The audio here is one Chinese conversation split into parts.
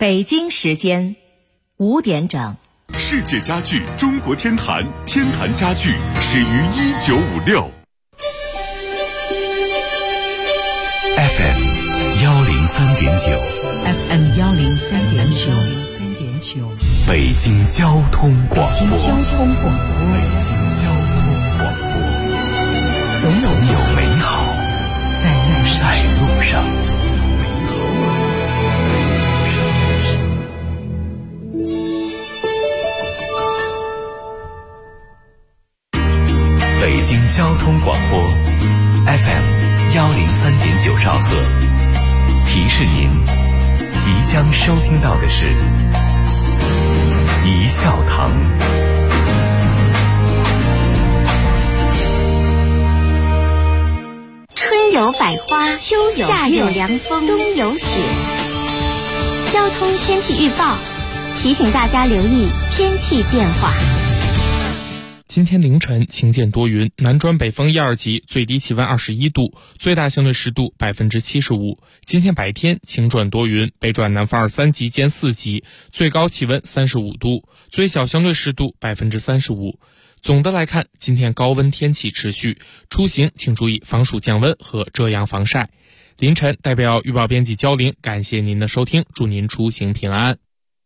北京时间5点整。 世界家具中国天坛，天坛家具始于1956。FM 103.9 FM 103.9 北京交通广播。 北京交通广播，总有美好在路上。 北京交通广播 FM 103.9兆赫，提示您即将收听到的是一笑堂。 春有百花，秋有夏有凉风，冬有雪。交通天气预报提醒大家留意天气变化。 今天凌晨晴间多云，南转北风1、2级，最低气温21度，最大相对湿度75%。今天白天晴转多云，北转南风2、3级兼4级，最高气温35度，最小相对湿度35%。总的来看，今天高温天气持续，出行请注意防暑降温和遮阳防晒。凌晨代表预报编辑焦玲，感谢您的收听，祝您出行平安。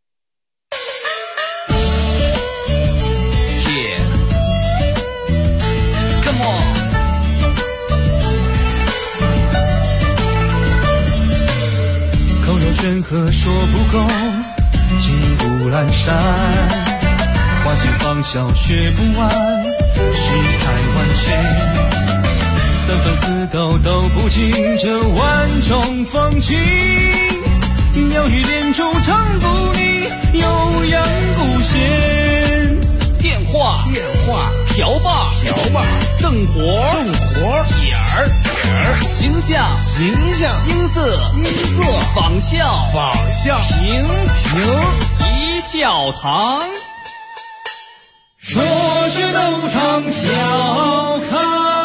口若悬河说不够，情不阑珊，花间芳笑学不完，世态万千，三分四斗都不尽这万种风情，鸟语连珠唱不腻，悠扬古弦。 电话瓢把正活点儿形象音色仿效评一笑堂， 说是都唱笑开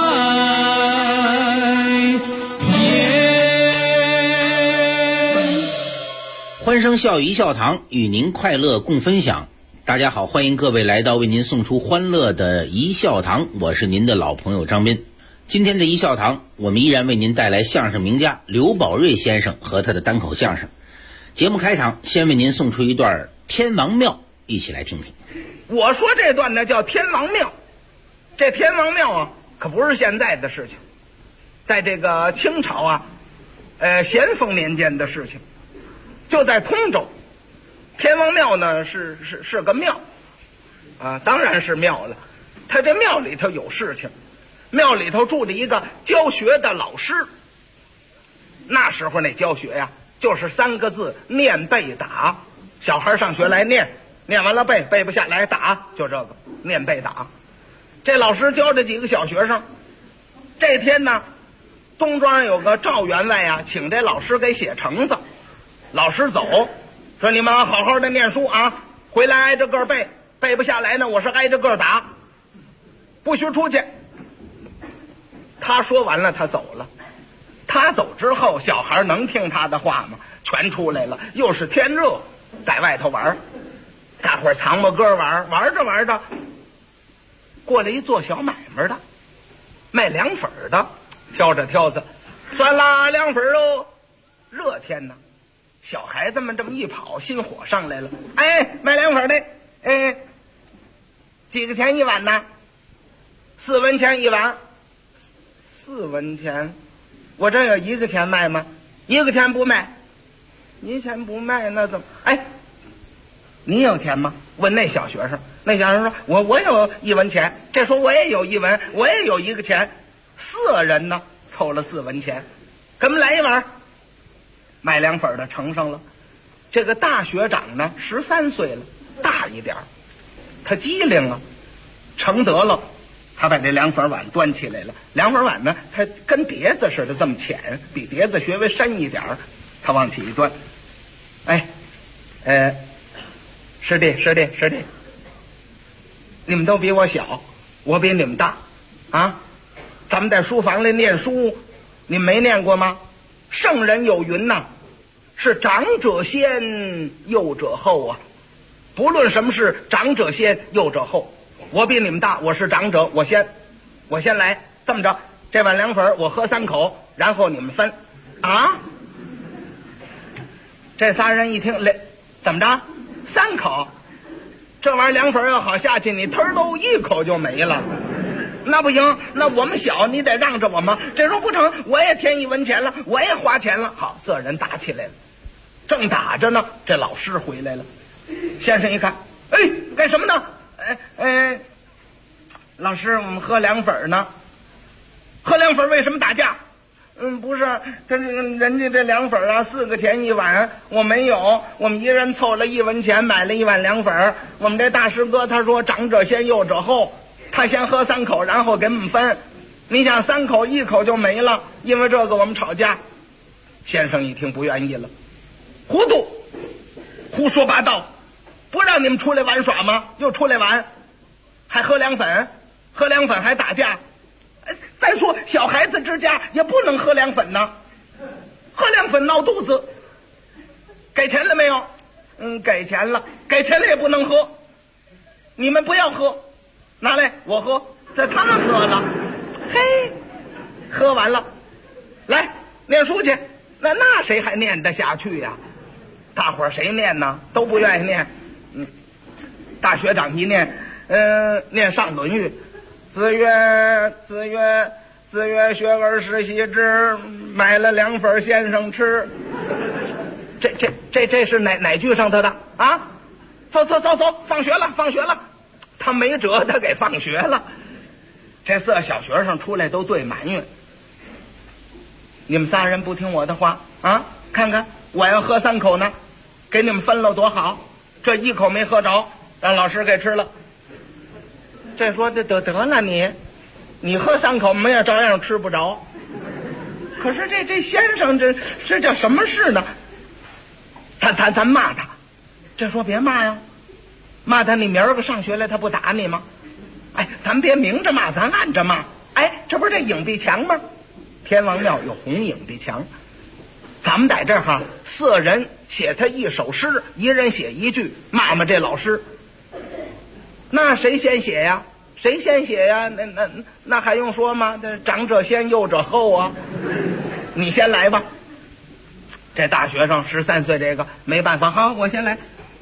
颜。 欢声笑语一笑堂，与您快乐共分享。大家好，欢迎各位来到为您送出欢乐的一笑堂，我是您的老朋友张斌。今天的一笑堂，我们依然为您带来相声名家刘宝瑞先生和他的单口相声。节目开场，先为您送出一段天王庙，一起来听听。 我说这段呢叫天王庙，这天王庙啊，可不是现在的事情，在这个清朝啊，咸丰年间的事情，就在通州。天王庙呢是个庙啊，当然是庙了。他这庙里头有事情，庙里头住着一个教学的老师。那时候那教学呀，就是3个字：念背打。小孩上学来念完了背不下来打，就这个念背打。这老师教这几个小学生。这天呢，东庄有个赵员外呀，请这老师给写橙子。老师走，说你们好好的念书啊，回来挨着个背不下来呢，我是挨着个打，不许出去。他说完了，他走了。他走之后，小孩能听他的话吗？全出来了，又是天热，在外头玩，大伙儿藏吧歌玩着，过来一做小买卖的，卖凉粉的，挑着挑子，酸辣凉粉哦，热天呢。小孩子们这么一跑，心火上来了。哎，卖凉粉的，几个钱一碗呢？4文钱一碗。4文钱，我这有1个钱卖吗？1个钱不卖，1钱不卖，那怎么？哎，你有钱吗？问那小学生。那小学生说：我有1文钱。这说我也有1文，我也有1个钱。4人呢，凑了4文钱，给我们来一碗。卖凉粉的盛上了。这个大学长呢13岁了，大一点，他机灵啊，盛得了，他把这凉粉碗端起来了。凉粉碗呢，它跟碟子似的这么浅，比碟子稍微深一点，他往起一端。哎，师弟，你们都比我小，我比你们大啊。咱们在书房里念书，你们没念过吗？圣人有云呐， 是长者先，幼者后啊。不论什么事，长者先，幼者后。我比你们大，我是长者，我先来。这么着，这碗凉粉我喝3口，然后你们分。啊？这仨人一听，怎么着？3口？这玩意儿凉粉要好下去，你腾喽1口就没了。那不行，那我们小，你得让着我们。这时候不成，我也添1文钱了，我也花钱了。好，4人打起来了。正打着呢，这老师回来了。先生一看，哎，干什么呢？老师，我们喝凉粉呢。喝凉粉为什么打架？不是，跟这个人家这凉粉啊，4个钱1碗，我没有，我们一人凑了1文钱买了1碗凉粉。我们这大师哥他说长者先，幼者后，他先喝3口，然后给我们分。你想3口1口就没了，因为这个我们吵架。先生一听不愿意了，糊涂，胡说八道，不让你们出来玩耍吗？又出来玩，还喝凉粉，喝凉粉还打架。再说小孩子之家也不能喝凉粉呢，喝凉粉闹肚子。给钱了没有？给钱了，给钱了也不能喝。你们不要喝，拿来我喝。这他喝了，嘿，喝完了，来念书去。那谁还念得下去呀？大伙儿谁念呢？都不愿意念。大学长一念，念上《论语》。子曰学而时习之，买了凉粉先生吃。这是哪句上头的啊？走，放学了。他没辙，他给放学了。这4个小学生出来都对埋怨，你们仨人不听我的话啊！看看我要喝3口呢，给你们分了多好，这1口没喝着，让老师给吃了。这说得了，你喝3口，我们也照样吃不着。可是这先生这叫什么事呢？咱骂他。这说别骂呀，骂他你明儿个上学来他不打你吗？哎，咱别明着骂，咱暗着骂。哎，这不是这影壁墙吗？天王庙有红影壁墙，咱们在这儿4人写他1首诗，1人写1句，骂这老师。那谁先写呀？谁先写呀？那还用说吗？这长者先，幼者后啊。你先来吧。这大学生13岁，这个没办法，好，我先来。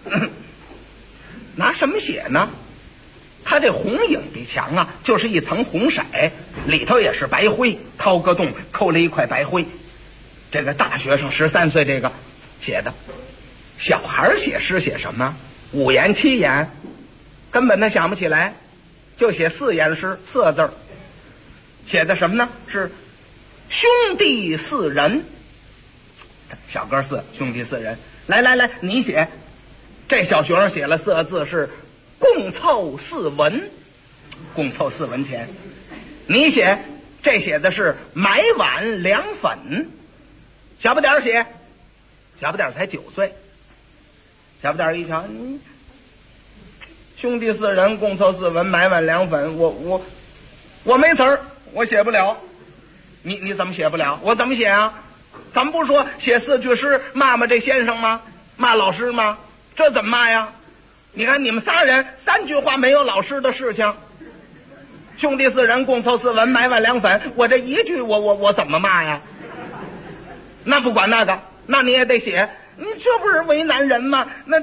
拿什么写呢？他这红影壁墙啊，就是一层红色，里头也是白灰，掏个洞，抠了一块白灰。这个大学生13岁，这个写的。小孩写诗写什么？5言7言。根本他想不起来，就写4言诗，4个字，写的什么呢？是兄弟4人，小哥4，兄弟4人。来，你写。这小学生写了4个字是共凑4文，共凑4文钱。你写，这写的是买碗凉粉。小不点儿写，小不点儿才9岁。小不点儿一瞧，兄弟4人共凑4文，买碗凉粉。我没词儿，我写不了。你怎么写不了？我怎么写啊？咱们不是说写4句诗骂这先生吗？骂老师吗？这怎么骂呀？你看你们仨人3句话没有老师的事情。兄弟4人共凑4文，买碗凉粉。我这1句我怎么骂呀？那不管那个，那你也得写。你这不是为难人吗？那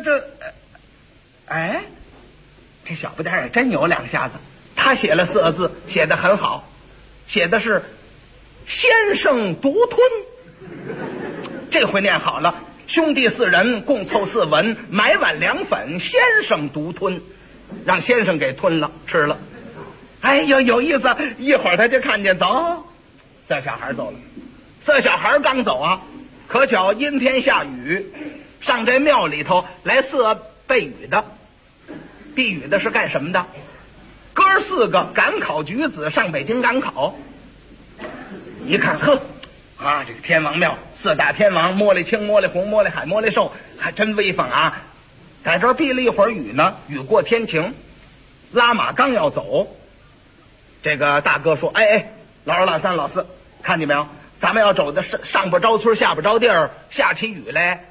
这小不点儿也真有2下子。他写了4个字，写得很好，写的是先生独吞。这回念好了，兄弟4人共凑4文，买碗凉粉，先生独吞，让先生给吞了吃了。哎呀，有意思！一会儿他就看见走，4小孩走了。4小孩刚走啊，可巧阴天下雨，上这庙里头来4避雨的。避雨的是干什么的？哥4个赶考举子上北京赶考。一看，呵，这个天王庙4大天王，摸里青，摸里红，摸里海，摸里寿，还真威风啊！在这儿避了一会儿雨呢，雨过天晴，拉马刚要走，这个大哥说：“老二、老三、老四，看见没有？咱们要走的上不着村，下不着地儿，下起雨来，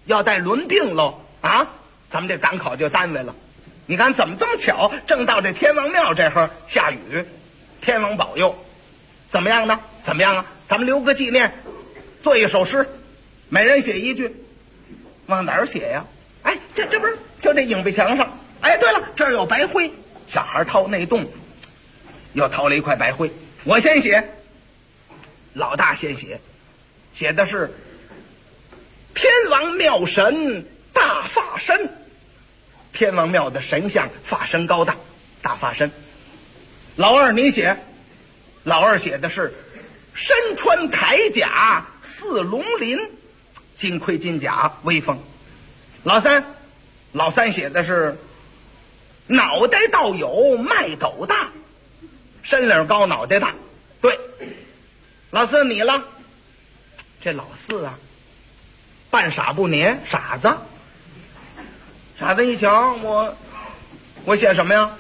要带轮病喽啊！咱们这赶考就耽误了。你看怎么这么巧，正到这天王庙这会儿下雨，天王保佑，怎么样呢？怎么样啊？咱们留个纪念，做一首诗，每人写一句。往哪儿写呀？哎，这不是就这影壁墙上？哎，对了，这儿有白灰，小孩掏内洞，又掏了一块白灰。我先写，老大先写，写的是天王庙神大发身。天王庙的神像发身高大，大发身。老二你写，老二写的是身穿铠甲似龙鳞，金盔金甲威风。老三写的是脑袋倒有麦斗大，身领高脑袋大。对，老四你了。这老四啊，半傻不黏，傻子一瞧，我写什么呀？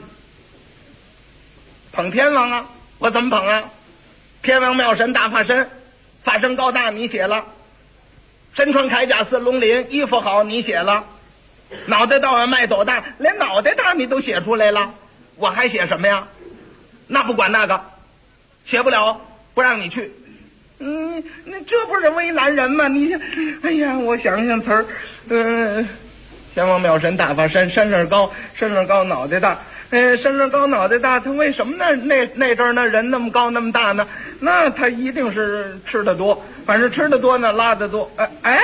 捧天王啊！我怎么捧啊？天王庙神大发身，发身高大，你写了；身穿铠甲似龙鳞，衣服好，你写了；脑袋倒有麦斗大，连脑袋大你都写出来了，我还写什么呀？那不管那个，写不了，不让你去。那这不是为难人吗？你，哎呀，我想想词儿，天王庙神大发身，身上高，脑袋大。身上高脑袋大，他为什么那阵儿那人那么高那么大呢？那他一定是吃得多，反正吃得多呢，拉得多。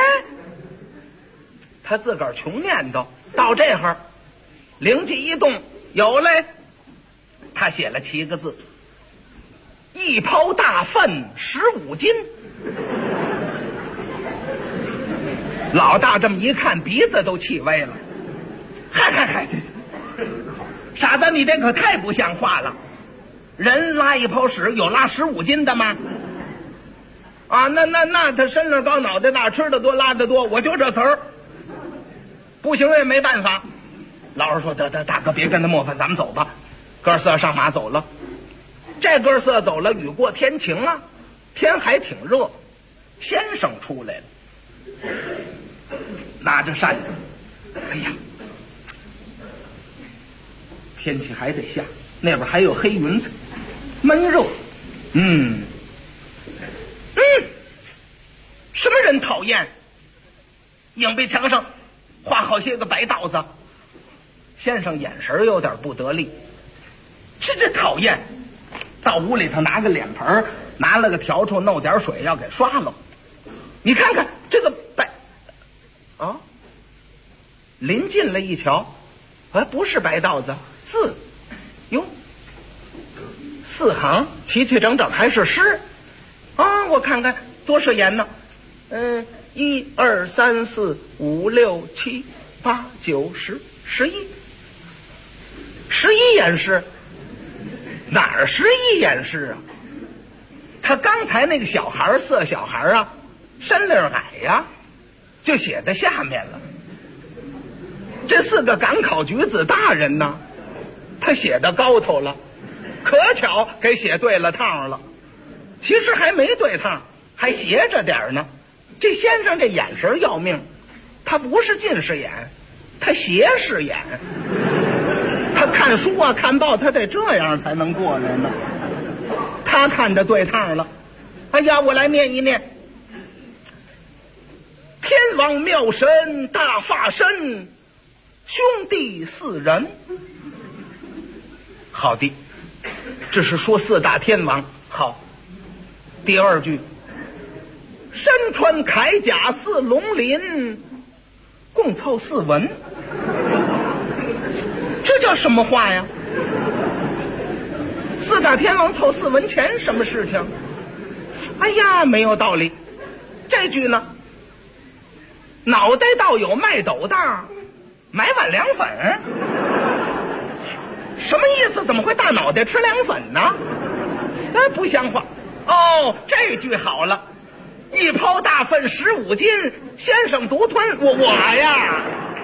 他自个儿穷念叨，到这会儿灵机一动，有嘞，他写了7个字：一泡大粪15斤。老大这么一看，鼻子都气歪了。嗨，傻子，你这可太不像话了！人拉一泡屎有拉15斤的吗？啊，那他身上高脑袋大，吃得多拉得多，我就这词儿，不行也没办法。老二说：“得，大哥别跟他磨烦，咱们走吧。”哥仨上马走了。这哥仨走了，雨过天晴啊，天还挺热。先生出来了，拿着扇子，哎呀！天气还得下，那边还有黑云彩，闷热。什么人讨厌？影壁墙上画好些个白道子。先生眼神有点不得力，这讨厌。到屋里头拿个脸盆，拿了个笤帚，弄点水要给刷了。你看看这个白啊，临近了一瞧，不是白道子。字，哟，4行齐齐整整，还是诗啊！我看看多少言呢？1、2、3、4、5、6、7、8、9、10、11言诗，哪儿11言诗啊？他刚才那个小孩色小孩啊，身领矮呀，就写在下面了。这4个赶考举子大人呢？他写的高头了，可巧给写对了趟了。其实还没对趟，还斜着点呢。这先生这眼神要命，他不是近视眼，他斜视眼。他看书啊看报，他得这样才能过来呢。他看着对趟了。哎呀，我来念一念：天王庙神大发身，兄弟4人。好的，这是说4大天王。好，第二句，身穿铠甲似龙鳞，共凑4文。这叫什么话呀？4大天王凑4文钱，什么事情？哎呀，没有道理。这句呢，脑袋倒有麦斗大，买碗凉粉。什么意思？怎么会大脑袋吃凉粉呢？不像话。哦，这句好了，一泡大粪15斤，先生独吞我呀。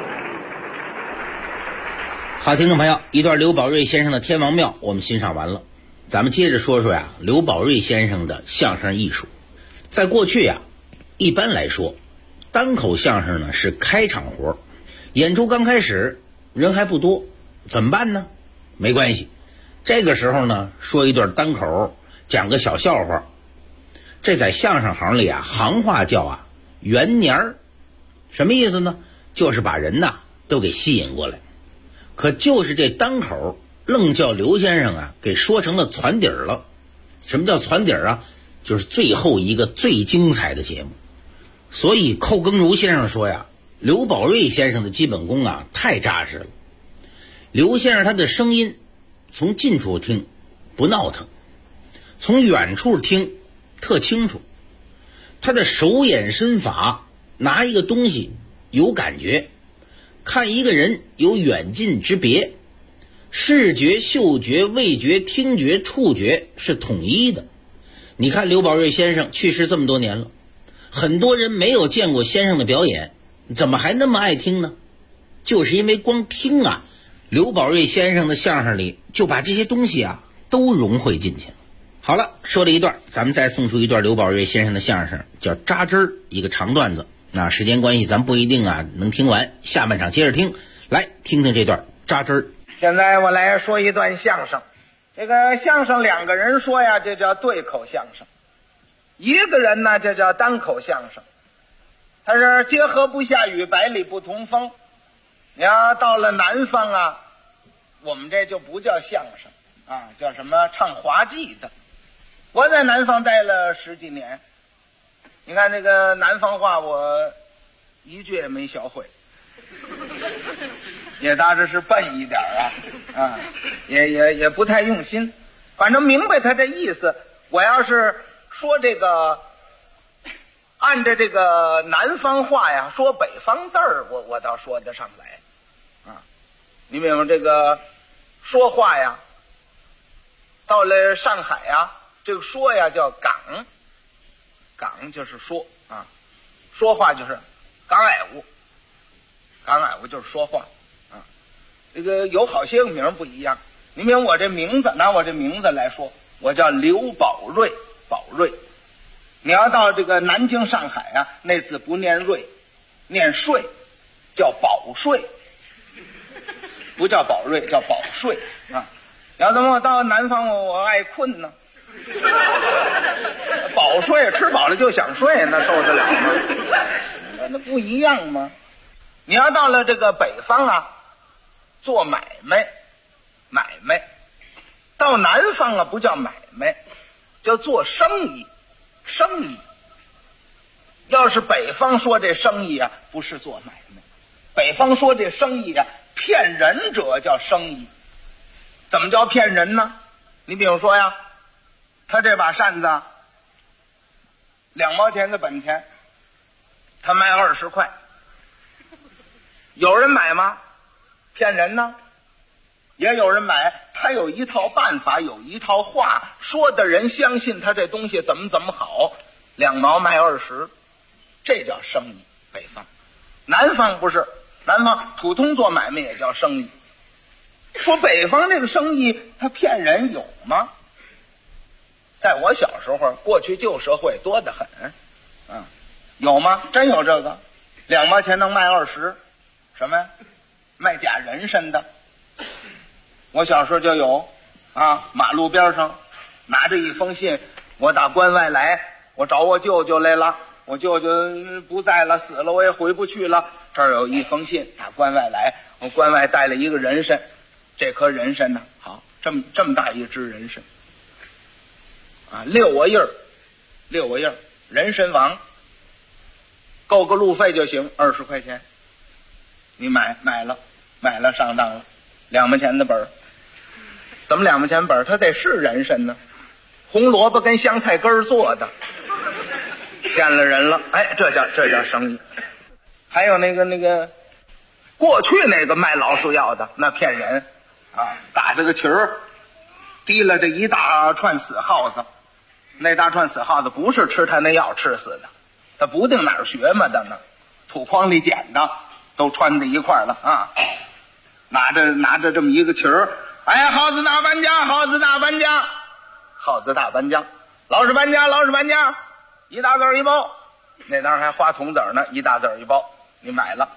好，听众朋友，一段刘宝瑞先生的天王庙我们欣赏完了，咱们接着说说呀，刘宝瑞先生的相声艺术。在过去呀，一般来说， 单口相声呢是开场活，演出刚开始人还不多，怎么办呢？没关系，这个时候呢说一段单口，讲个小笑话，这在相声行里啊，行话叫圆年儿。什么意思呢？就是把人呐都给吸引过来。可就是这单口愣叫刘先生给说成了攒底儿了。什么叫攒底儿？就是最后一个最精彩的节目。所以寇耕儒先生说刘宝瑞先生的基本功太扎实了。刘先生他的声音从近处听不闹腾，从远处听特清楚，他的手眼身法拿一个东西有感觉，看一个人有远近之别，视觉、嗅觉、味觉、听觉、触觉是统一的。你看刘宝瑞先生去世这么多年了，很多人没有见过先生的表演，怎么还那么爱听呢？就是因为光听刘宝瑞先生的相声里就把这些东西都融汇进去了。好了，说了一段，咱们再送出一段刘宝瑞先生的相声，叫扎针儿，一个长段子。那时间关系咱不一定能听完，下半场接着听，来听听这段扎针儿。 现在我来说一段相声，这个相声两个人说这叫对口相声，一个人呢这叫单口相声。他是结合不下雨，百里不同风。你要到了南方我们这就不叫相声叫什么唱滑稽的。我在南方待了10几年，你看这个南方话我一句也没学会，也大致是笨一点也不太用心，反正明白他这意思。我要是说这个按着这个南方话说北方字儿，我倒说得上来你明白这个说话到了上海这个说叫港，港就是说说话就是港矮屋，港矮屋就是说话这个有好些个名不一样。你明白我这名字，拿我这名字来说，我叫刘宝瑞，宝瑞。你要到这个南京上海那字不念瑞，念税，叫保税，不叫宝瑞，叫保税要怎么我到南方我爱困呢？保税吃饱了就想睡，那受得了吗？那不一样吗？你要到了这个北方做买卖，买卖到南方不叫买卖，叫做生意，生意。要是北方说这生意不是做买卖，北方说这生意骗人者叫生意。怎么叫骗人呢？你比如说他这把扇子2毛钱的本钱，他卖20块，有人买吗？骗人呢。也有人买，他有一套办法，有一套话，说的人相信他这东西怎么好，2毛卖20，这叫生意。北方，南方不是，南方普通做买卖也叫生意。说北方这个生意他骗人有吗？在我小时候，过去旧社会多得很有吗？真有这个，2毛钱能卖20，什么呀？卖假人参的。我小时候就有马路边上拿着一封信，我打关外来，我找我舅舅来了，我舅舅不在了，死了，我也回不去了，这儿有一封信，打关外来，我关外带了一个人参，这颗人参呢，好，这么大一只人参6个印儿，6个印儿，人参王，够个路费就行，20块钱，你买了上当了，2毛钱的本儿。怎么2毛钱本儿？它得是人参呢，红萝卜跟香菜根儿做的，骗了人了。这叫生意。还有那个过去那个卖老鼠药的，那骗人打这个旗儿，提了这一大串死耗子，那大串死耗子不是吃他那药吃死的，他不定哪儿学嘛的呢，土筐里捡的，都穿在一块儿了拿着这么一个旗儿，耗子大搬家，耗子大搬家，耗子大搬家，老实搬家，老实搬家，一大个一包， 那当还花铜子呢，一大子一包，你买了，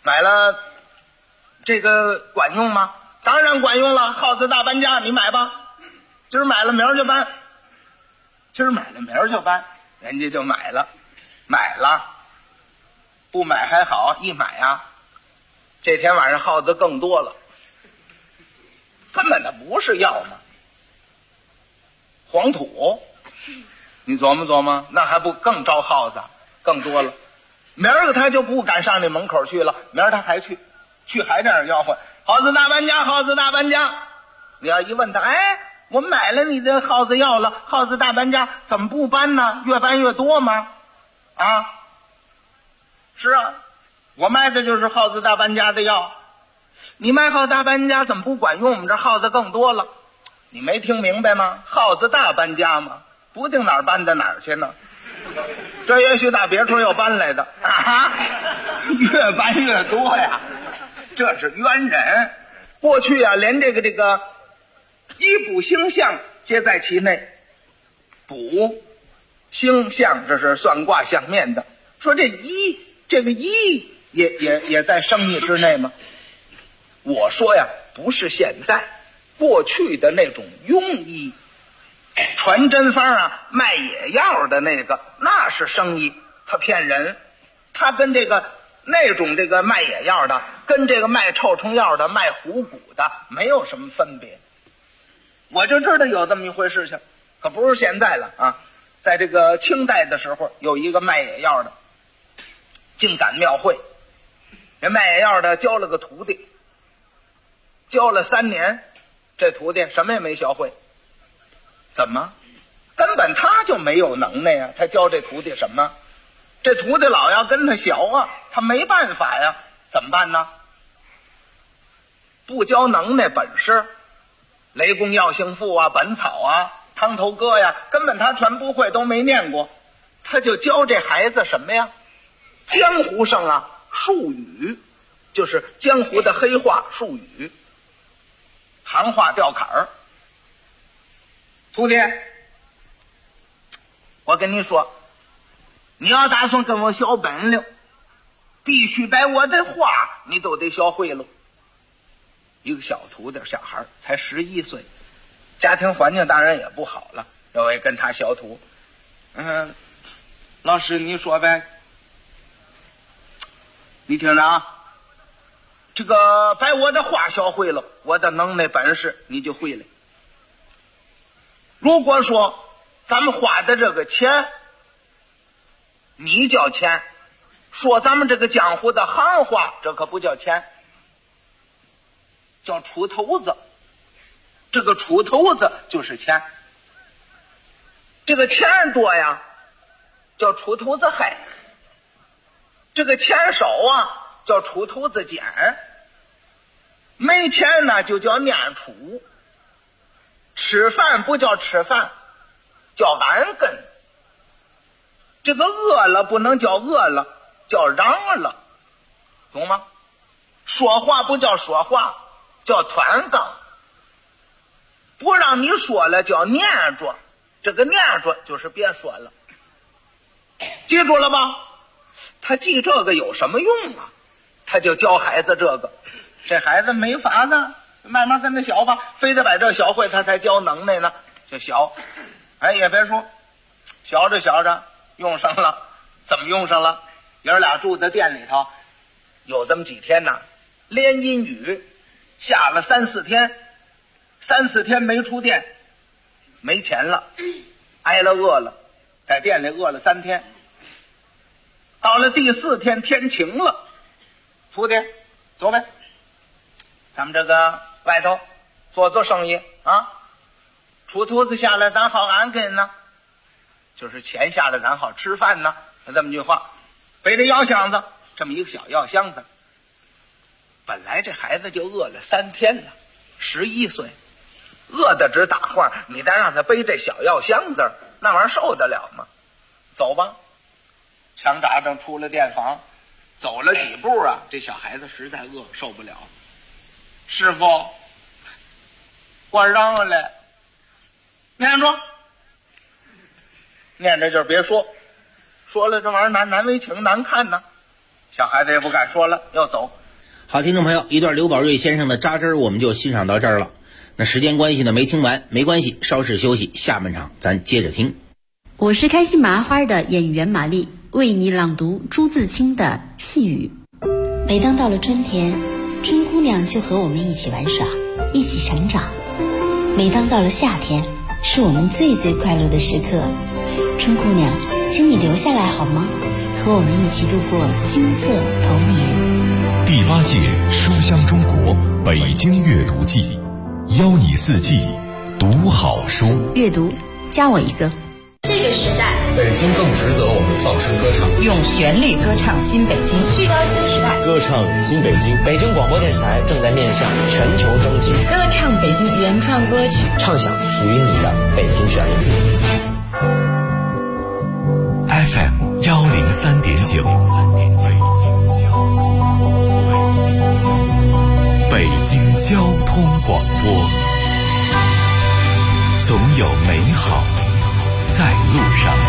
这个管用吗？当然管用了，耗子大搬家，你买吧。今儿买了，明儿就搬。人家就买了，不买还好，一买啊，这天晚上耗子更多了，根本的不是药嘛，黄土。你琢磨琢磨，那还不更招耗子，更多了。明儿个他就不敢上你门口去了，明儿他还去还这样吆喝，耗子大搬家。你要一问他，哎，我买了你的耗子药了，耗子大搬家怎么不搬呢？越搬越多吗？啊，是啊，我卖的就是耗子大搬家的药。你卖耗子大搬家怎么不管用？我们这耗子更多了。你没听明白吗？耗子大搬家嘛，不定哪儿搬到哪儿去呢。这也许打别处又搬来的啊，越搬越多呀，这是冤人。过去啊，连这个医补星象皆在其内，补星象这是算卦相面的。说这个医也在生意之内吗？我说呀，不是现在，过去的那种庸医，传真方啊，卖野药的那是生意，他骗人。他跟那种卖野药的，跟这个卖臭虫药的、卖虎骨的没有什么分别。我就知道有这么一回事情，可不是现在了啊。在这个清代的时候，有一个卖野药的，竟赶庙会。这卖野药的教了个徒弟，教了3年，这徒弟什么也没学会。怎么？根本他就没有能耐呀！他教这徒弟什么？这徒弟老要跟他学啊，他没办法呀。怎么办呢？不教能耐本事，雷公药性赋啊、本草啊、汤头歌呀，根本他全不会，都没念过。他就教这孩子什么呀？江湖上啊，术语，就是江湖的黑话术语，行话吊坎儿。徒弟，我跟你说，你要打算跟我学本领，必须把我的话你都得学会了。一个小徒弟，小孩才11岁，家庭环境当然也不好了，有位跟他学徒。老师你说呗。你听着啊，这个把我的话学会了，我的能耐本事你就会了。如果说咱们花的这个钱你叫钱，说咱们这个江湖的行话，这可不叫钱，叫出头子。这个出头子就是钱，这个钱多呀叫出头子害，这个钱少啊叫出头子捡，没钱呢就叫念出，吃饭不叫吃饭，叫安根。这个饿了不能叫饿了，叫嚷了，懂吗？说话不叫说话，叫团杠。不让你说了叫念着，这个念着就是别说了。记住了吧？他记这个有什么用啊？他就教孩子这个，这孩子没法子，慢慢跟他学吧，非得把这学会他才教能耐呢，就学。哎，也别说，学着学着用上了。怎么用上了？爷儿俩住在店里头，有这么几天呢，连阴雨下了3、4天没出店，没钱了，挨了饿了，在店里饿了3天。到了第4天天晴了，徒弟走呗，咱们这个外头做生意啊，出头子下来咱好安根呢，就是钱下来咱好吃饭呢，这么句话。背着药箱子，这么一个小药箱子，本来这孩子就饿了3天了，11岁，饿得直打晃，你再让他背这小药箱子，那玩意儿受得了吗？走吧，强扎着出了店房，走了几步啊，这小孩子实在饿，受不了。师傅，我嚷了，念着就是别说， 说了这玩意儿难为情难看呢。小孩子也不敢说了，要走。 好，听众朋友，一段刘宝瑞先生的扎针我们就欣赏到这儿了。那时间关系呢，没听完没关系，稍事休息，下半场咱接着听。 我是开心麻花的演员玛丽，为你朗读朱自清的《细雨》。每当到了春天，春姑娘就和我们一起玩耍，一起成长。每当到了夏天，是我们最快乐的时刻。春姑娘，请你留下来好吗？和我们一起度过金色童年。 第8届书香中国北京阅读季，邀你四季读好书。 阅读，加我一个。 这个时代， 北京更值得我们放声歌唱， 用旋律歌唱新北京，聚焦新时代， 歌唱新北京。 北京广播电视台正在面向全球征集， 歌唱北京原创歌曲， 唱响属于你的北京旋律。 FM 103.9，北京交通广播，总有美好在路上。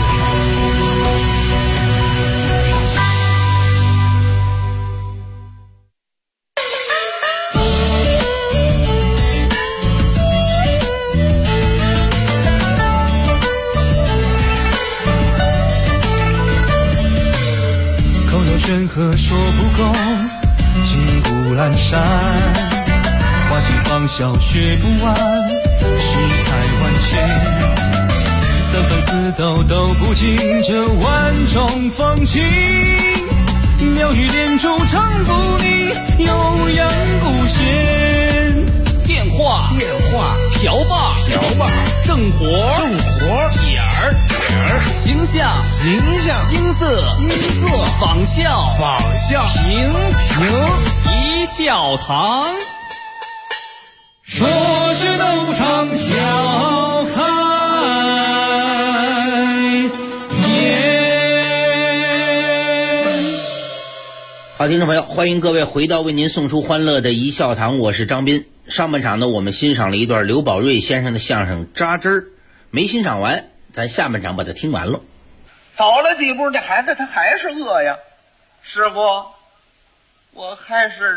口有悬河说不够，金谷阑珊，花期芳笑学不完，世态万千。三分四斗都不尽这万种风情，妙语连珠唱不腻，悠扬古弦。 电话瓢把正活点儿形象音色仿效评一笑堂。 说是斗场笑开好，听众朋友，欢迎各位回到为您送出欢乐的一笑堂，我是张斌。上半场呢，我们欣赏了一段刘宝瑞先生的相声扎针儿，没欣赏完，咱下半场把它听完了。 走了几步，这孩子他还是饿呀。师傅，我还是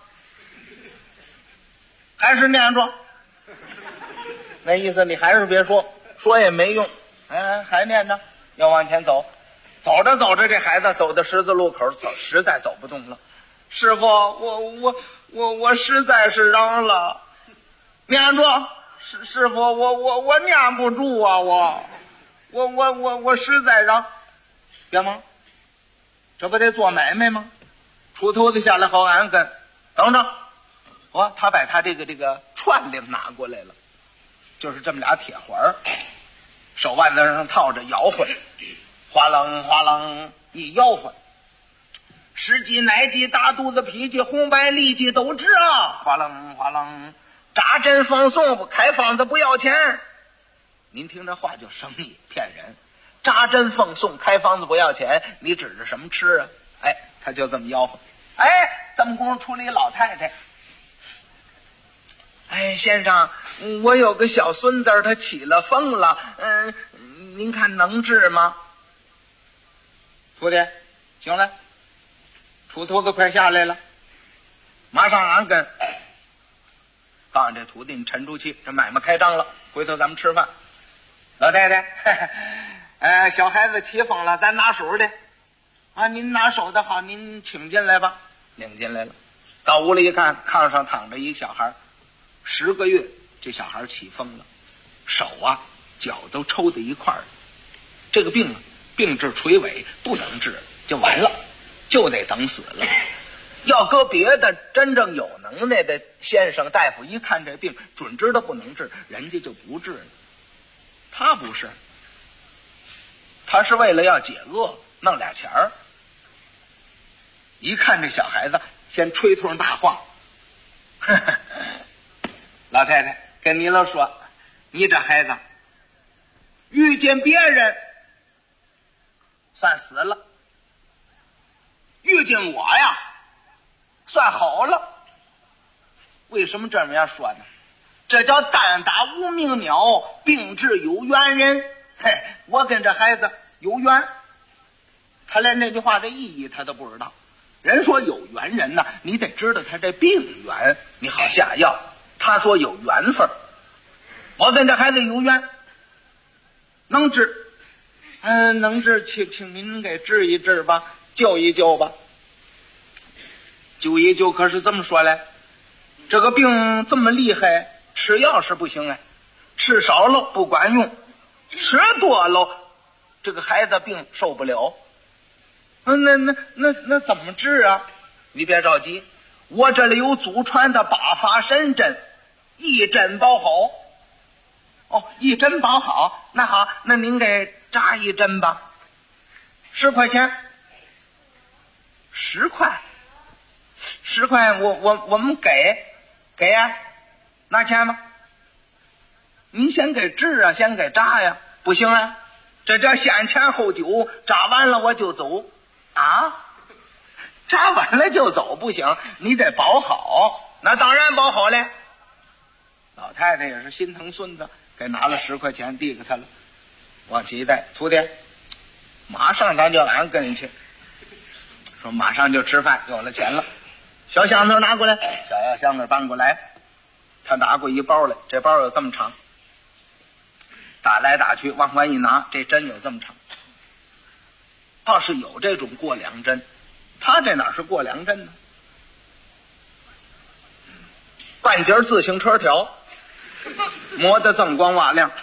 念着，那意思你还是别说，说也没用。还念着，要往前走。走着走着，这孩子走到十字路口，实在走不动了。师傅，我实在是嚷了，念着，师傅，我念不住啊，我实在嚷，别忙，这不得做买卖吗？出头子下来好安跟，等着，他把他这个串铃拿过来了，就是这么俩铁环，手腕子上套着摇晃。哗楞哗楞一吆喝，十几奶几大肚子脾气红白痢疾都治啊！哗楞哗楞，扎针放送，开方子不要钱。您听这话就生意骗人，扎针放送，开方子不要钱，你指着什么吃啊？他就这么吆喝。这么功夫出了一老太太，先生，我有个小孙子，他起了风了，您看能治吗？徒弟，行了，出头子快下来了，马上安跟。告诉这徒弟，你沉住气，这买卖开张了，回头咱们吃饭。老太太，小孩子起风了，咱拿手的啊，您拿手的好，您请进来吧。领进来了，到屋里一看，炕上躺着一小孩，10个月，这小孩起风了，手啊脚都抽在一块儿，这个病治垂尾不能治，就完了，就得等死了。要搁别的真正有能耐的先生大夫一看这病准知道不能治，人家就不治了。他不是，他是为了要解饿，弄俩钱儿。一看这小孩子，先吹通大话，老太太跟你老说，你这孩子遇见别人算死了，遇见我呀算好了。为什么这么样说呢？这叫单打无名鸟，并治有缘人。我跟这孩子有缘， 他连这句话的意义他都不知道。人说有缘人呢，你得知道他这病源，你好下药。他说有缘分，我跟这孩子有缘，能治，能治，请您给治一治吧，救一救吧。救一救，可是这么说来，这个病这么厉害，吃药是不行哎，吃少了不管用，吃多了，这个孩子病受不了。那怎么治啊？你别着急，我这里有祖传的8法神针，一针包好。哦，一针包好，那好，那您给扎一针吧，10块钱。10块，10块，我们给呀，拿钱吗？您先给治啊，先给扎呀，不行啊，这叫先钱后酒，扎完了我就走啊，扎完了就走不行，你得包好。那当然包好了。老太太也是心疼孙子，给拿了10块钱递给他了，往起一带，徒弟，马上咱就俺跟人去，说马上就吃饭，有了钱了。小箱子拿过来，小箱子搬过来，他拿过一包来，这包有这么长，打来打去往外一拿，这针有这么长。倒是有这种过梁针，他这哪是过梁针呢？半截自行车条，磨得锃光瓦亮。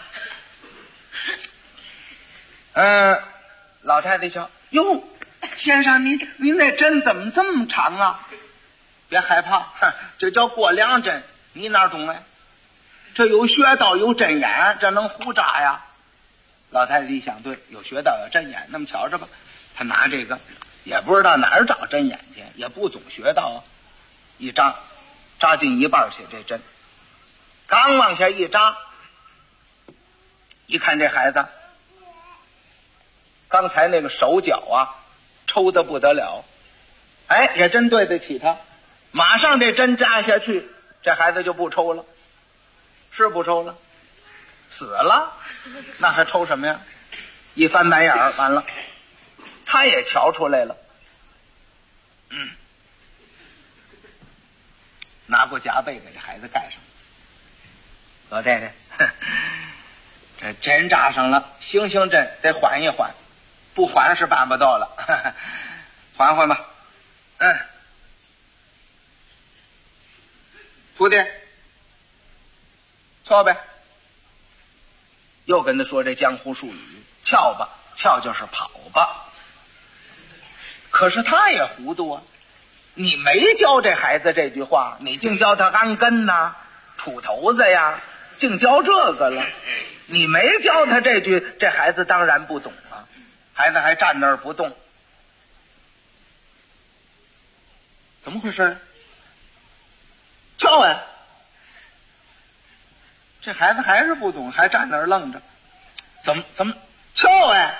老太太瞧，哟，先生，您那针怎么这么长啊？别害怕，这叫过梁针，你哪懂哎？这有穴道有针眼，这能胡扎呀？老太太一想，对，有穴道有针眼，那么瞧着吧。他拿这个也不知道哪儿找针眼去，也不懂穴道啊，一扎进一半去，这针刚往下一扎，一看这孩子刚才那个手脚啊抽得不得了，哎，也真对得起他，马上这针扎下去，这孩子就不抽了，是不抽了，死了，那还抽什么呀？一翻白眼儿，完了，他也瞧出来了，拿过夹被给这孩子盖上。老太太，这针扎上了，行针得缓一缓，不缓是办不到了，缓缓吧。徒弟，跳呗。又跟他说这江湖术语，翘吧，翘就是跑吧。可是他也糊涂啊，你没教这孩子这句话，你净教他安根呐、杵头子呀，净教这个了。你没教他这句，这孩子当然不懂啊。孩子还站那儿不动，怎么回事？跳呀！这孩子还是不懂，还站那儿愣着。怎么跳呀？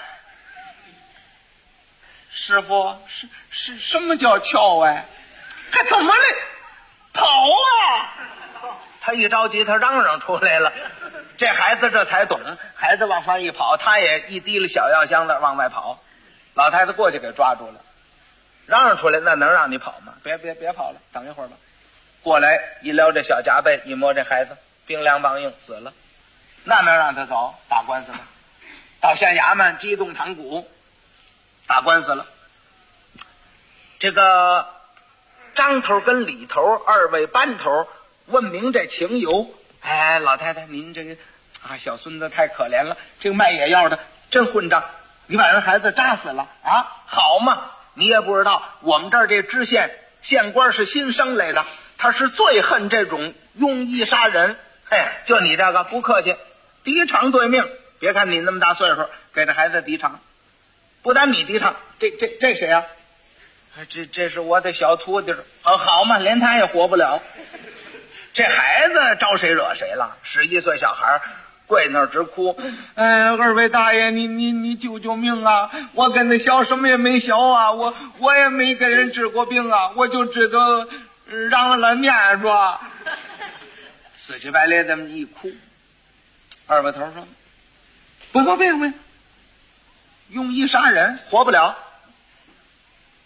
师傅，是什么叫跳哎？还怎么了？跑啊！他一着急，他嚷嚷出来了。这孩子这才懂，孩子往上一跑，他也一提了小药箱子往外跑。老太太过去给抓住了，嚷嚷出来，那能让你跑吗？别跑了，等一会儿吧。过来一撩这小夹被，一摸这孩子冰凉梆硬，死了。那能让他走？打官司了，到县衙门激动堂鼓，打官司了。这个张头跟李头二位班头问明这情由。哎，老太太，您这个小孙子太可怜了，这个卖野药的真混账，你把人孩子扎死了啊？好嘛，你也不知道，我们这儿这知县县官是新生来的，他是最恨这种庸医杀人。哎，就你这个不客气，抵偿对命。别看你那么大岁数，给这孩子抵偿。不但你抵偿，这谁啊？这是我的小徒弟。好嘛，连他也活不了。这孩子招谁惹谁了？11岁小孩跪那儿直哭。二位大爷，你救救命啊！我跟他学什么也没学啊，我也没给人治过病啊，我就知道让了面说。死乞白咧这么一哭，二位头说：不，庸医杀人活不了，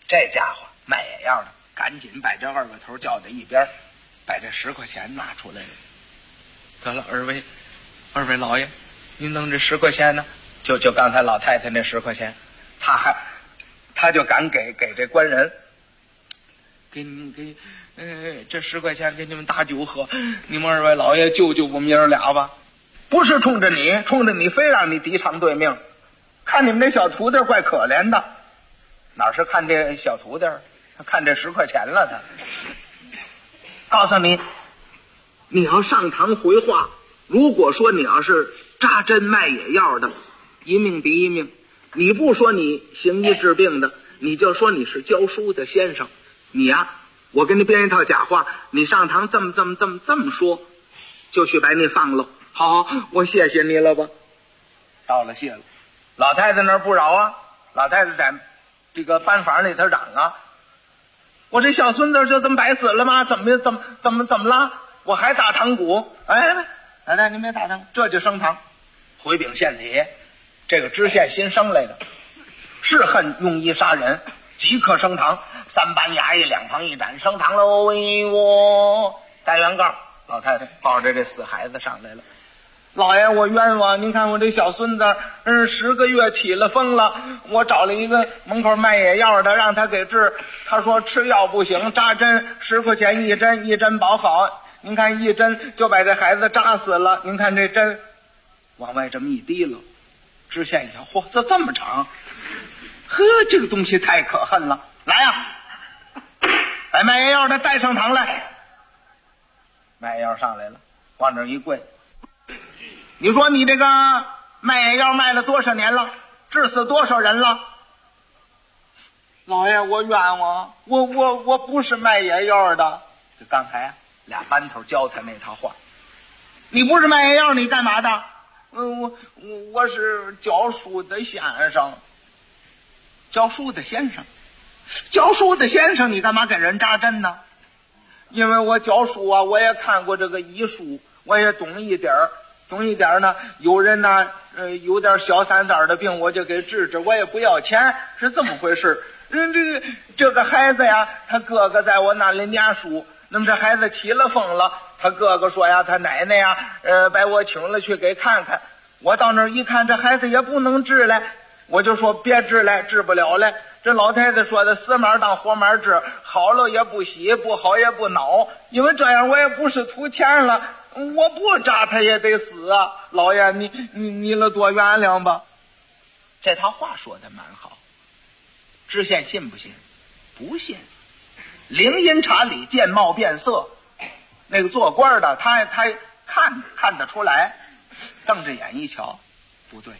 这家伙卖野药的赶紧把这二个头叫到一边，把这10块钱拿出来了。得了，二位老爷，您弄这10块钱呢？就刚才老太太那10块钱，他就敢给这官人，给这10块钱给你们打酒喝，你们2位老爷救救我们爷儿俩吧。不是冲着你非让你敌偿对命，看你们这小徒弟怪可怜的。哪是看这小徒弟，他看这10块钱了。他告诉你，你要上堂回话，如果说你要是扎针卖野药的，一命抵一命；你不说你行医治病的，你就说你是教书的先生。你呀，我给你编一套假话，你上堂这么说，就去把你放了。好，我谢谢你了吧。道了谢了。老太太那儿不饶啊，老太太在这个班房里头嚷啊，我这小孙子就这么白死了吗？怎么了？我还打堂鼓。哎，来，您别打堂，这就升堂。回禀县里，这个知县新升来的，是恨用医杀人，即刻升堂。3班衙役两旁一展，升堂喽！哎呦，带原告，老太太抱着这死孩子上来了。老爷，我冤枉！您看我这小孙子，10个月起了风了，我找了一个门口卖野药的，让他给治。他说吃药不行，扎针10块钱一针，一针保好。您看一针就把这孩子扎死了。您看这针往外这么一滴了，知县一瞧，嚯，这么长，呵，这个东西太可恨了。来呀，把卖野药的带上堂来。卖野药上来了，往这一跪。你说你这个卖野药卖了多少年了？治死多少人了？老爷，我冤枉，我不是卖野药的。就刚才俩班头教他那套话。你不是卖野药，你干嘛的？我是教书的先生。教书的先生，教书的先生，你干嘛给人扎针呢？因为我教书啊，我也看过这个医书，我也懂一点呢。有人呢，有点小三子的病，我就给治治，我也不要钱，是这么回事。这个孩子呀，他哥哥在我那里念书，那么这孩子起了风了，他哥哥说呀，他奶奶呀，把我请了去给看看。我到那儿一看，这孩子也不能治了，我就说别治了，治不了了。这老太太说的死马当活马治，好了也不喜，不好也不恼，因为这样我也不是图钱了，我不扎他也得死啊！老爷，你了多原谅吧。这套话说的蛮好，知县信不信？不信。灵阴察理，见貌变色，那个做官的他看得出来，瞪着眼一瞧，不对。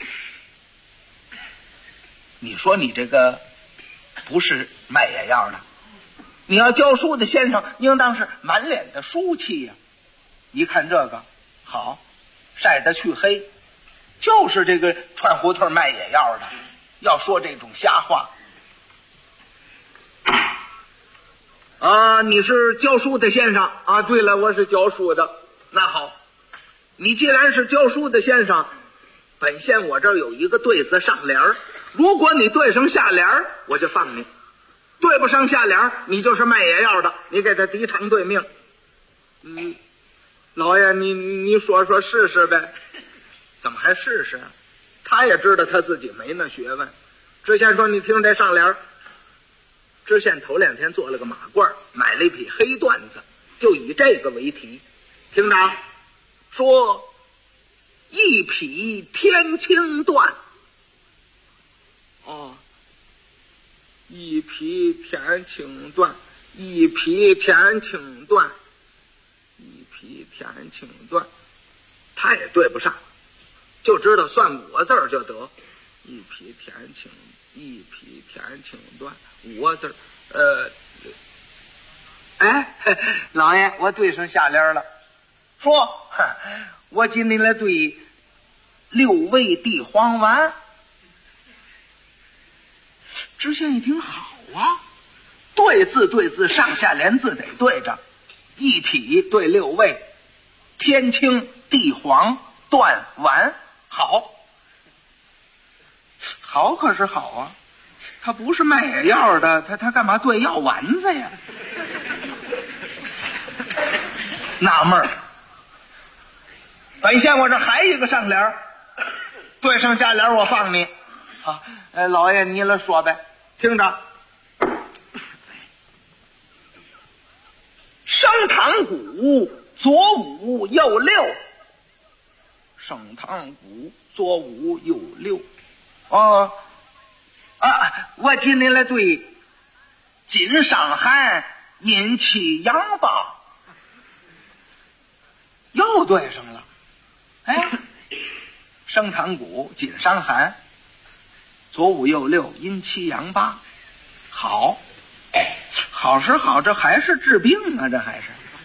你说你这个不是卖野药的，你要教书的先生，应当是满脸的书气呀。一看这个好，晒得去黑，就是这个串胡同卖野药的，要说这种瞎话啊！你是教书的先生啊？对了，我是教书的。那好，你既然是教书的先生，本县我这儿有一个对子上联儿，如果你对上下联儿，我就放你；对不上下联儿，你就是卖野药的，你给他敌偿对命。老爷，你说试试呗？怎么还试试？他也知道他自己没那学问。知县说：“你听这上联。”知县头2天做了个马褂，买了一匹黑缎子，就以这个为题。听着，说一匹天青缎。哦，一匹天青缎，一匹天青缎，一匹天青缎，他也对不上，就知道算5个字就得。一匹天青，一匹天青缎，5个字。老爷，我对上下联了。说，我今天来对6味地黄丸。知县一听，好啊，对字，上下联字得对着，一匹对6味，天青地黄缎丸，好可是好啊。 他不是卖野药的，他干嘛对药丸子呀？纳闷儿。本县我这还一个上联，对上下联我放你。好，老爷你来说呗，听着。升堂鼓，左五右六。升堂鼓，左五右六。哦，我今天来对金伤寒，阴气阳吧，又对上了。哎，升堂鼓，金伤寒，左五右六，阴气阳吧，好，好是好，这还是治病啊，这还是。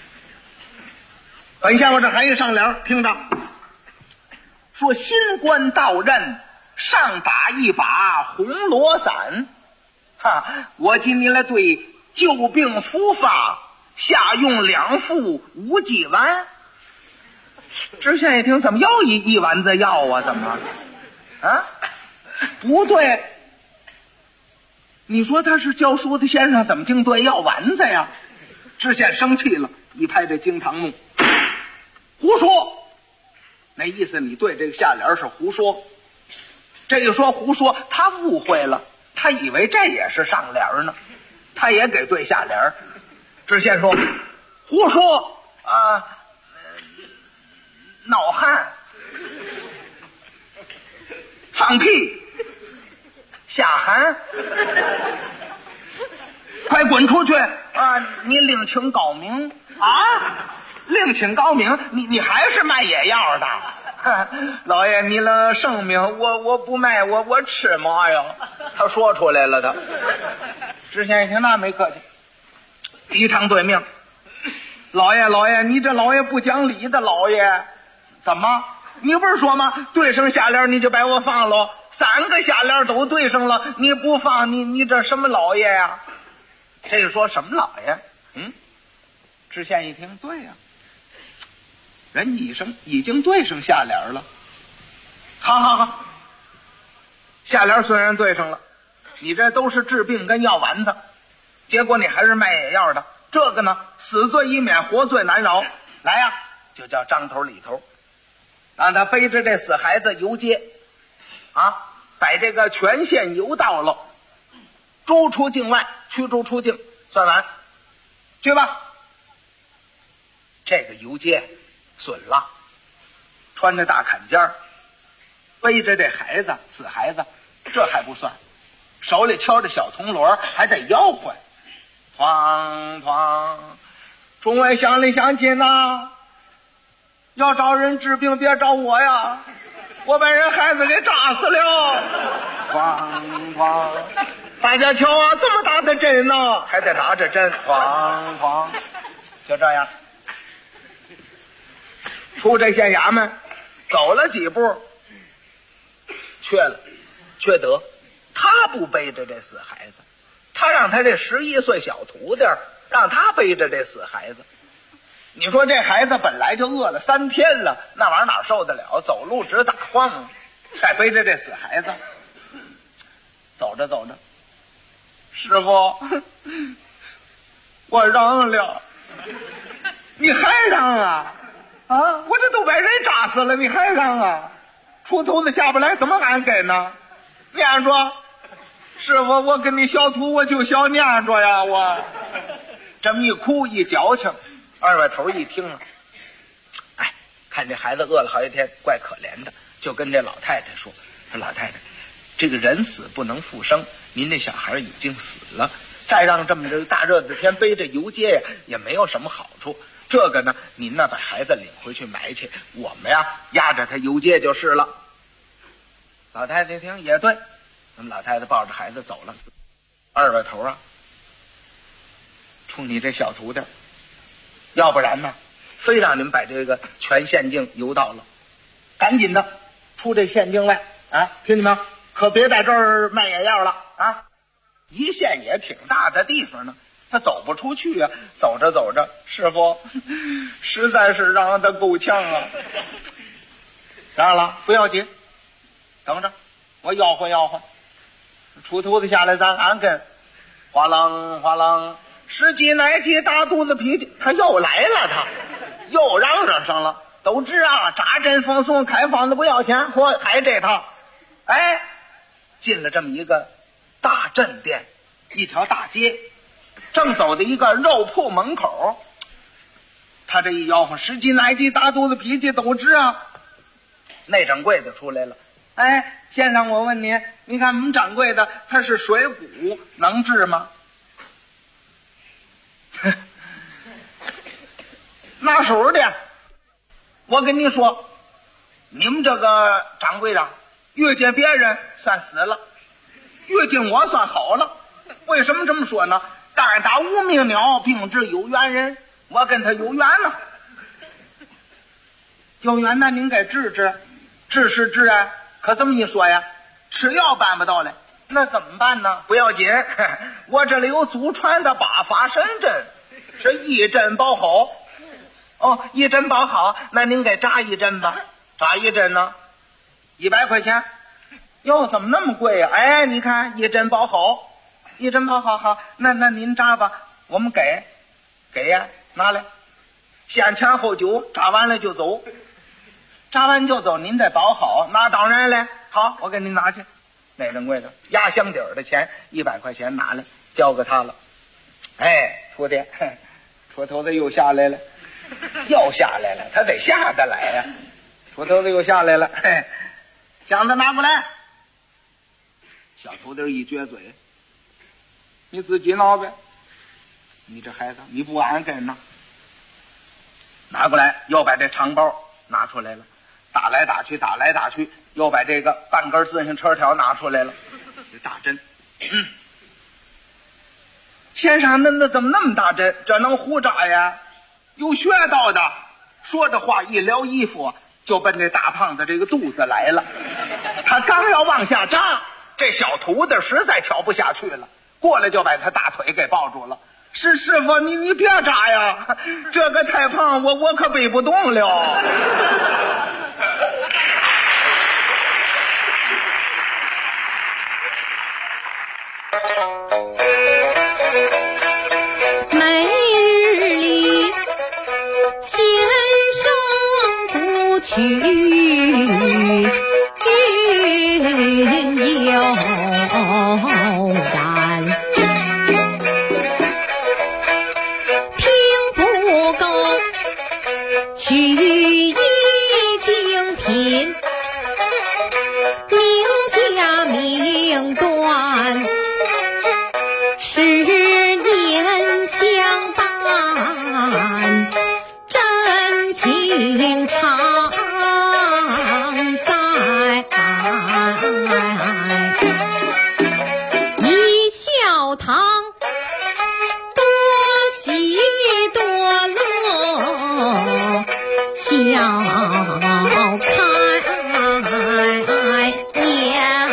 本县我这还一上联，听着，说新官到任，上打一把红罗伞，我今天来对旧病复发，下用2副无忌丸。知县一听，怎么又一丸子药啊？怎么啊？不对，你说他是教书的先生，怎么净对药丸子呀？知县生气了，一拍这惊堂木，胡说！那意思你对这个下联是胡说。这一说胡说，他误会了，他以为这也是上联呢，他也给对下联。知县说胡说啊，闹汗，放屁，下寒，快滚出去啊！你另请高明啊！另请高明，你还是卖野药的？老爷，你了圣命，我不卖，我吃嘛呀？他说出来了，他。知县一听，那没客气，一场对命。老爷，你这老爷不讲理的老爷，怎么？你不是说吗？对上下联你就把我放了，3个下联都对上了，你不放，你这什么老爷呀？这是说什么老爷？知县一听，对呀，人已经对上下联了。好，下联虽然对上了，你这都是治病跟药丸子，结果你还是卖野药的，这个呢，死罪已免，活罪难饶。来呀，就叫张头李头，让他背着这死孩子游街啊，把这个全县游到了，逐出境外，驱逐出境，算完去吧。这个游街损了，穿着大坎肩，背着这孩子死孩子，这还不算，手里敲着小铜锣，还得吆喝，哐哐，众位乡里乡亲呐，要找人治病别找我呀，我把人孩子给炸死了，哐哐，大家瞧啊，这么大的针呢，还得拿着针，哐哐，就这样出这县衙门，走了几步，缺德，他不背着这死孩子，他让他这11岁小徒弟让他背着这死孩子。你说这孩子本来就饿了3天了，那玩意儿哪受得了？走路直打晃啊，再背着这死孩子，走着走着，师傅，我让了，你还让啊？我这都把人炸死了，你还让啊？出头子下不来，怎么俺给呢？念着，师傅，我跟你小徒，我就小念着呀，我这么一哭一矫情，二外头一听啊，哎，看这孩子饿了好几天，怪可怜的，就跟这老太太说老太太，这个人死不能复生，您这小孩已经死了，再让这么这大热的天背着游街呀，也没有什么好处。这个呢，您呢把孩子领回去埋去，我们呀压着他游街就是了。老太太一听也对，那么老太太抱着孩子走了。二外头啊，冲你这小徒弟，要不然呢，非让你们把这个全县境游到了，赶紧的出这县境外啊！听见没有？可别在这儿卖野药了啊！一县也挺大的地方呢。他走不出去啊，走着走着，师傅实在是让他够呛啊。让了不要紧，等着我吆喝吆喝。 出头子下来咱安跟，哗啷哗啷，十几来几大肚子脾气，他又来了，他又嚷嚷上了。都知啊，扎针封送，开方子不要钱，嚯，还这套。哎，进了这么一个大镇店，一条大街，正走到一个肉铺门口，他这一吆喝，十几来几大肚子脾气，都知啊。那掌柜的出来了，哎，先生，我问你，你看我们掌柜的他是水谷，能治吗？拿手的。我跟你说，你们这个掌柜的遇见别人算死了，遇见我算好了。为什么这么说呢？但打无名鸟，并治有缘人，我跟他有缘了。有缘那您该治治，治是治啊，可这么一说呀，吃药办不到了，那怎么办呢？不要紧，我这里有祖传的8法神针，是一针包好。哦，一针包好，那您给扎一针吧。扎一针呢，100块钱。哟，怎么那么贵呀？哎，你看一针包好，一针包好，好，那您扎吧，我们给呀，拿来，先钱后酒，扎完了就走，扎完就走，您再包好，那当然了。好，我给您拿去。那掌柜的压箱底儿的钱100块钱拿来，交给他了。哎，徒弟，出头子又下来了。又下来了，他得下得来呀。出头子又下来了，嘿，箱子拿过来。小徒弟一撅嘴，你自己挠呗。你这孩子，你不安跟呢。拿过来，又把这长包拿出来了，打来打去，打来打去，又把这个半根自行车条拿出来了，这大针。先生，那怎么那么大针？这能胡扎呀？有学道的，说着话一撩衣服，就奔这大胖子这个肚子来了。他刚要往下扎，这小徒弟实在挑不下去了，过来就把他大腿给抱住了。师傅，你别扎呀，这个太胖，我可背不动了。 每日里先生不去云游然，听不够取一精品，名家名断10年相伴，真情常在。一笑堂多喜多乐，笑开颜。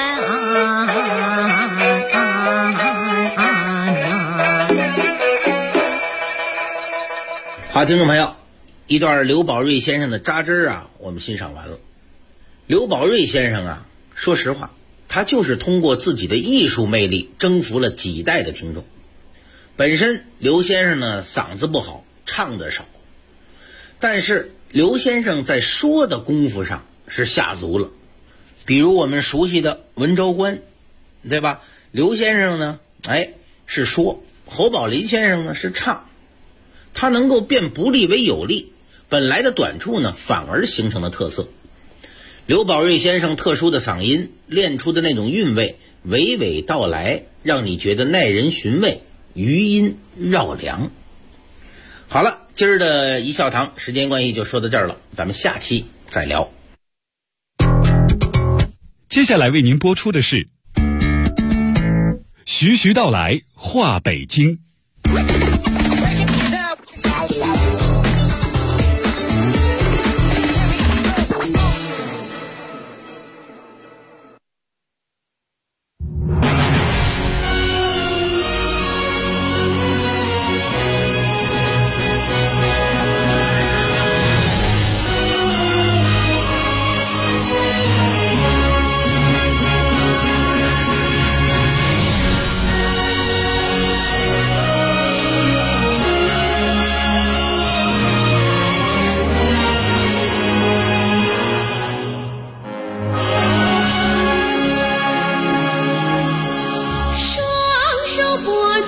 好，听众朋友，一段刘宝瑞先生的扎针啊，我们欣赏完了。刘宝瑞先生啊，说实话，他就是通过自己的艺术魅力征服了几代的听众。本身刘先生呢嗓子不好，唱得少，但是刘先生在说的功夫上是下足了。比如我们熟悉的文州关，对吧？刘先生呢，是说，侯宝林先生呢是唱。他能够变不利为有利，本来的短处呢反而形成了特色。刘宝瑞先生特殊的嗓音练出的那种韵味，娓娓道来，让你觉得耐人寻味，余音绕梁。好了，今儿的一笑堂时间关系就说到这儿了，咱们下期再聊。 接下来为您播出的是徐徐道来话北京。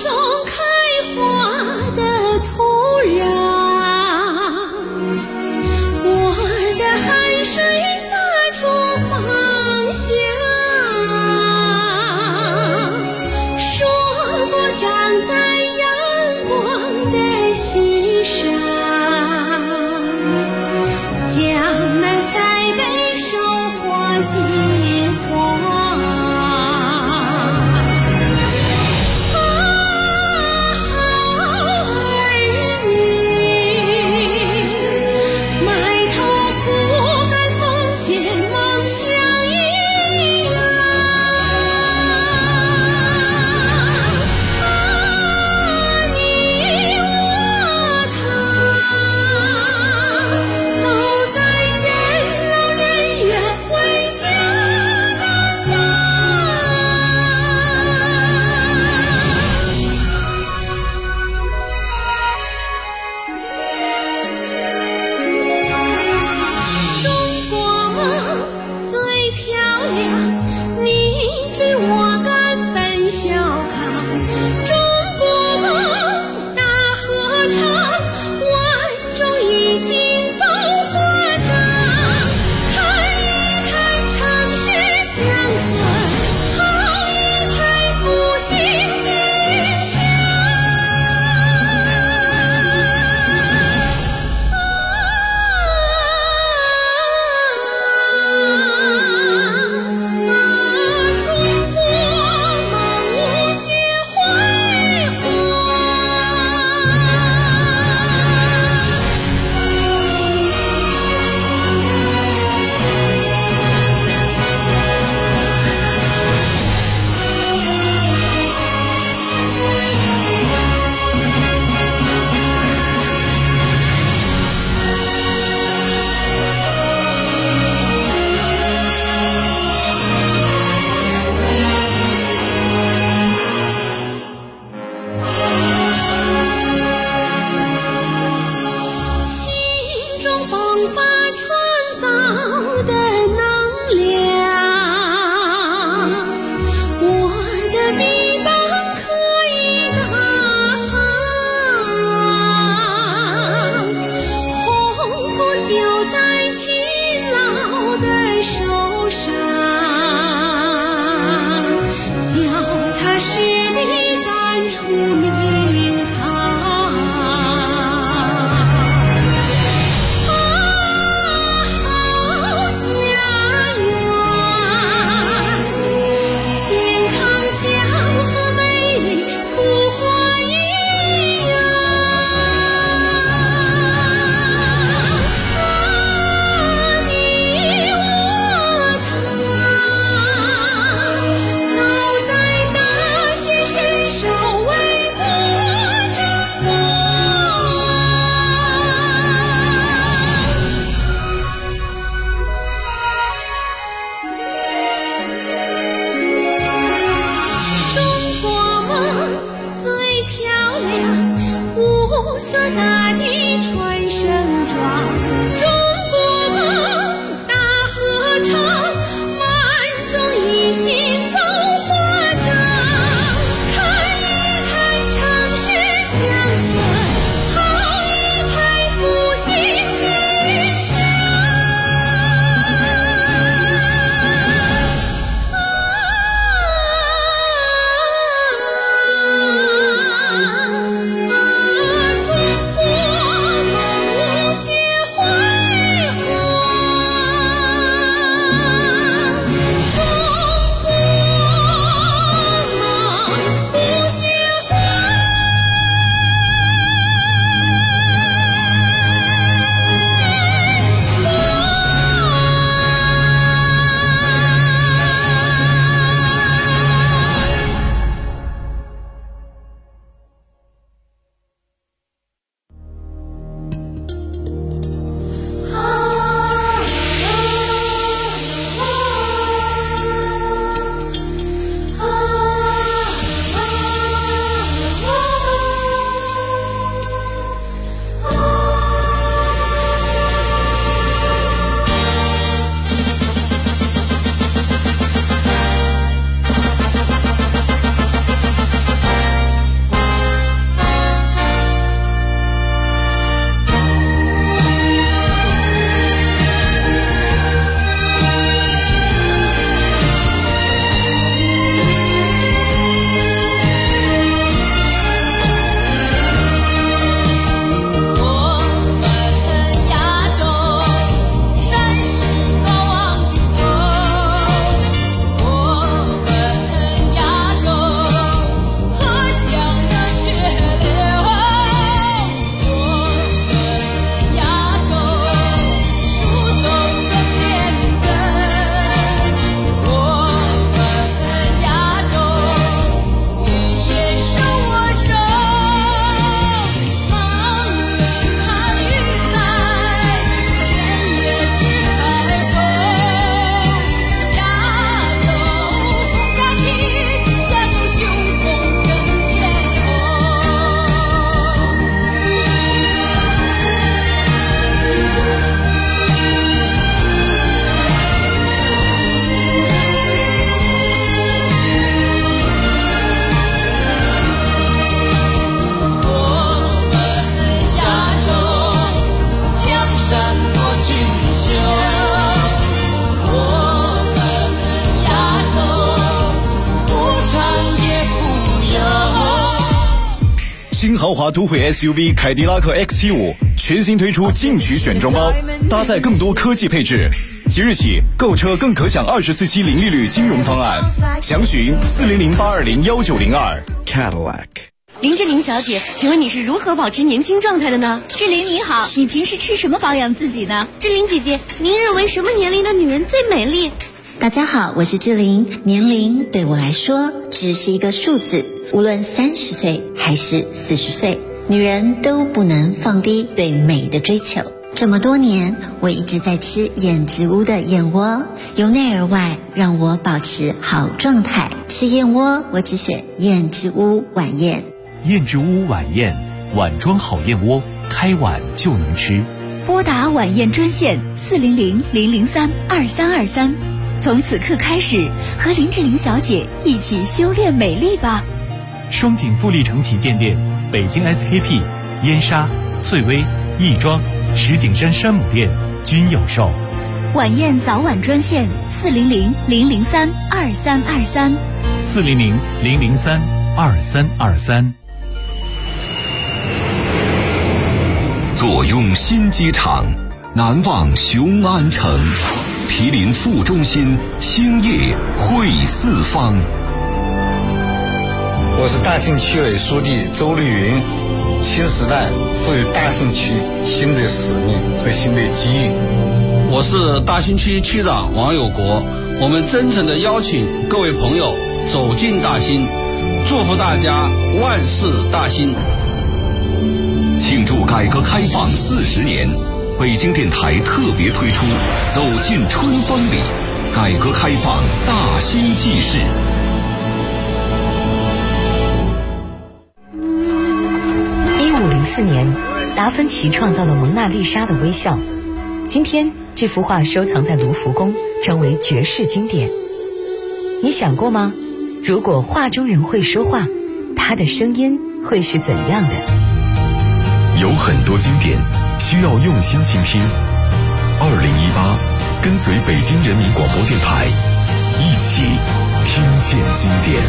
中国梦无邪花。 新豪华都会 SUV 凯迪拉克 XT5 全新推出进取选装包，搭载更多科技配置。即日起购车更可享24期零利率金融方案，详询400-820-1902 Cadillac。 林志玲小姐，请问你是如何保持年轻状态的呢？ 志玲你好，你平时吃什么保养自己呢？ 志玲姐姐，您认为什么年龄的女人最美丽？ 大家好，我是志玲。年龄对我来说只是一个数字，无论30岁还是40岁，女人都不能放低对美的追求。这么多年，我一直在吃燕之屋的燕窝，由内而外让我保持好状态。吃燕窝，我只选燕之屋晚宴。 燕之屋晚宴，碗装好燕窝，开碗就能吃。 拨打晚宴专线400-003-2323，从此刻开始，和林志玲小姐一起修炼美丽吧。 双井富力城旗舰店、北京 SKP、燕莎、翠微、亦庄、石景山山姆店均有售。 晚宴早晚专线400-003-2323 400-003-2323。 坐拥新机场，难忘雄安城，毗邻副中心，兴业汇四方。 我是大兴区委书记周丽云。新时代赋予大兴区新的使命和新的机遇。 我是大兴区区长王有国，我们真诚地邀请各位朋友走进大兴，祝福大家万事大兴。 庆祝改革开放40年，北京电台特别推出《走进春风里》，改革开放大兴纪事。 1504年，达芬奇创造了蒙娜丽莎的微笑。今天，这幅画收藏在卢浮宫，成为绝世经典。你想过吗？如果画中人会说话，他的声音会是怎样的？ 有很多经典需要用心倾听。2018，跟随北京人民广播电台，一起听见经典。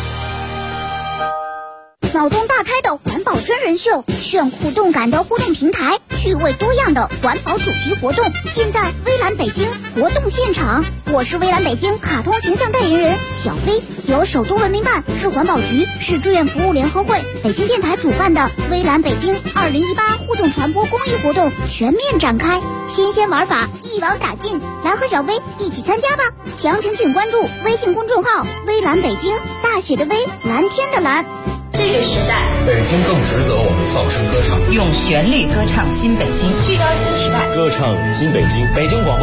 脑洞大开的环保真人秀，炫酷动感的互动平台，趣味多样的环保主题活动，现在微蓝北京活动现场。我是微蓝北京卡通形象代言人小飞，由首都文明办、市环保局、市志愿服务联合会、北京电台主办的微蓝北京2018互动传播公益活动全面展开，新鲜玩法一网打尽，来和小飞一起参加吧！详情请关注微信公众号微蓝北京，大写的微，蓝天的蓝。 这个时代， 北京更值得我们放声歌唱， 用旋律歌唱新北京，聚焦新时代， 歌唱新北京。北京广播